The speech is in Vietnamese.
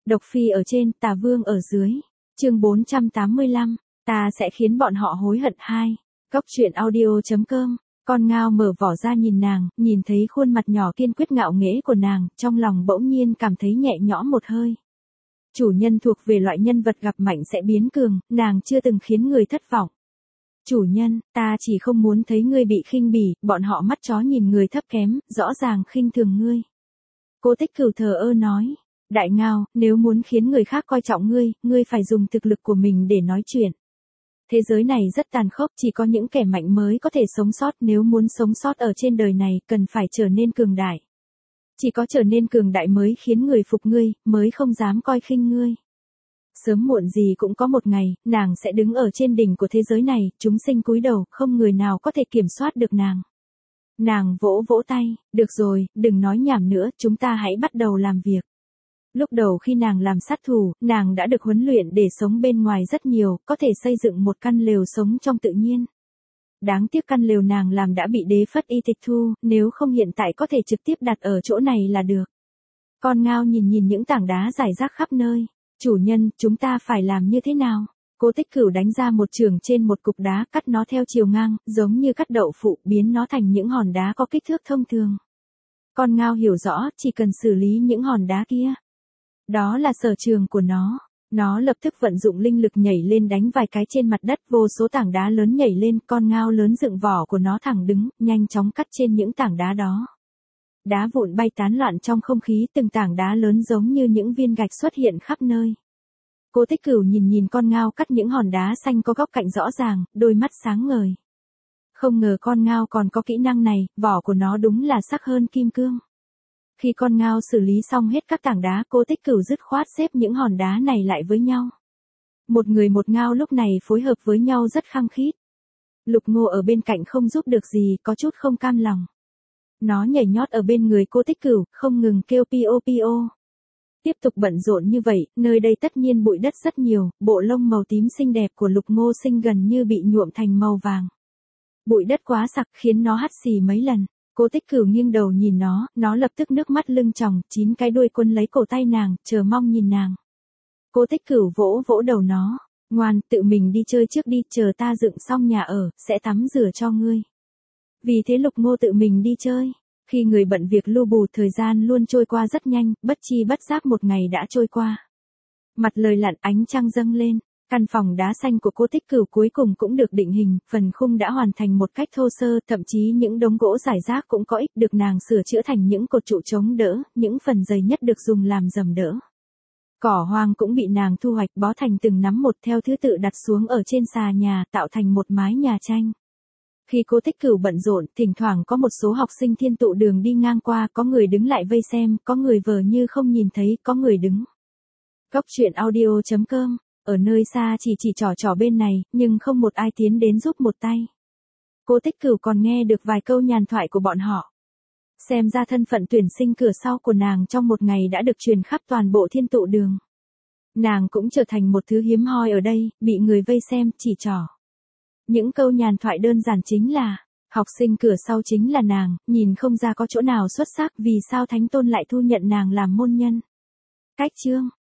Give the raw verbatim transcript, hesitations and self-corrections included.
Độc Phi ở trên, Tà Vương ở dưới. Chương bốn trăm tám mươi lăm, ta sẽ khiến bọn họ hối hận hai. Góc truyện audio chấm com. Con ngao mở vỏ ra nhìn nàng, nhìn thấy khuôn mặt nhỏ kiên quyết ngạo nghễ của nàng, trong lòng bỗng nhiên cảm thấy nhẹ nhõm một hơi. Chủ nhân thuộc về loại nhân vật gặp mạnh sẽ biến cường, nàng chưa từng khiến người thất vọng. Chủ nhân, ta chỉ không muốn thấy ngươi bị khinh bỉ, bọn họ mắt chó nhìn người thấp kém, rõ ràng khinh thường ngươi. Cố Tích Cửu thờ ơ nói, đại ngao, nếu muốn khiến người khác coi trọng ngươi, ngươi phải dùng thực lực của mình để nói chuyện. Thế giới này rất tàn khốc, chỉ có những kẻ mạnh mới có thể sống sót, nếu muốn sống sót ở trên đời này, cần phải trở nên cường đại. Chỉ có trở nên cường đại mới khiến người phục ngươi, mới không dám coi khinh ngươi. Sớm muộn gì cũng có một ngày, nàng sẽ đứng ở trên đỉnh của thế giới này, chúng sinh cúi đầu, không người nào có thể kiểm soát được nàng. Nàng vỗ vỗ tay, được rồi, đừng nói nhảm nữa, chúng ta hãy bắt đầu làm việc. Lúc đầu khi nàng làm sát thủ, nàng đã được huấn luyện để sống bên ngoài rất nhiều, có thể xây dựng một căn lều sống trong tự nhiên. Đáng tiếc căn lều nàng làm đã bị đế phất y tịch thu, nếu không hiện tại có thể trực tiếp đặt ở chỗ này là được. Con ngao nhìn nhìn những tảng đá rải rác khắp nơi. Chủ nhân, chúng ta phải làm như thế nào? Cố Tích Cửu đánh ra một chưởng trên một cục đá, cắt nó theo chiều ngang, giống như cắt đậu phụ, biến nó thành những hòn đá có kích thước thông thường. Con ngao hiểu rõ, chỉ cần xử lý những hòn đá kia. Đó là sở trường của nó. Nó lập tức vận dụng linh lực nhảy lên đánh vài cái trên mặt đất, vô số tảng đá lớn nhảy lên, con ngao lớn dựng vỏ của nó thẳng đứng, nhanh chóng cắt trên những tảng đá đó. Đá vụn bay tán loạn trong không khí, từng tảng đá lớn giống như những viên gạch xuất hiện khắp nơi. Cố Tích Cửu nhìn nhìn con ngao cắt những hòn đá xanh có góc cạnh rõ ràng, đôi mắt sáng ngời. Không ngờ con ngao còn có kỹ năng này, vỏ của nó đúng là sắc hơn kim cương. Khi con ngao xử lý xong hết các tảng đá, Cố Tích Cửu dứt khoát xếp những hòn đá này lại với nhau. Một người một ngao lúc này phối hợp với nhau rất khăng khít. Lục Ngô ở bên cạnh không giúp được gì, có chút không cam lòng. Nó nhảy nhót ở bên người Cố Tích Cửu, không ngừng kêu pio pio. Tiếp tục bận rộn như vậy, nơi đây tất nhiên bụi đất rất nhiều, bộ lông màu tím xinh đẹp của Lục Ngô Sinh gần như bị nhuộm thành màu vàng. Bụi đất quá sặc khiến nó hắt xì mấy lần. Cố Tích Cửu nghiêng đầu nhìn nó, nó lập tức nước mắt lưng tròng, chín cái đuôi quấn lấy cổ tay nàng, chờ mong nhìn nàng. Cố Tích Cửu vỗ vỗ đầu nó, ngoan, tự mình đi chơi trước đi, chờ ta dựng xong nhà ở, sẽ tắm rửa cho ngươi. Vì thế Lục Ngô tự mình đi chơi. Khi người bận việc lu bù, thời gian luôn trôi qua rất nhanh, bất chi bất giác một ngày đã trôi qua. Mặt trời lặn, ánh trăng dâng lên, căn phòng đá xanh của Cố Tích Cửu cuối cùng cũng được định hình, phần khung đã hoàn thành một cách thô sơ, thậm chí những đống gỗ rải rác cũng có ích, được nàng sửa chữa thành những cột trụ chống đỡ, những phần dày nhất được dùng làm giầm đỡ. Cỏ hoang cũng bị nàng thu hoạch, bó thành từng nắm một theo thứ tự đặt xuống ở trên xà nhà, tạo thành một mái nhà tranh. Khi Cố Tích Cửu bận rộn, thỉnh thoảng có một số học sinh thiên tụ đường đi ngang qua, có người đứng lại vây xem, có người vờ như không nhìn thấy, có người đứng. Góc truyện audio chấm com, ở nơi xa chỉ chỉ trò trò bên này, nhưng không một ai tiến đến giúp một tay. Cố Tích Cửu còn nghe được vài câu nhàn thoại của bọn họ. Xem ra thân phận tuyển sinh cửa sau của nàng trong một ngày đã được truyền khắp toàn bộ thiên tụ đường. Nàng cũng trở thành một thứ hiếm hoi ở đây, bị người vây xem, chỉ trỏ. Những câu nhàn thoại đơn giản chính là, học sinh cửa sau chính là nàng, nhìn không ra có chỗ nào xuất sắc, vì sao Thánh Tôn lại thu nhận nàng làm môn nhân. Cách chương,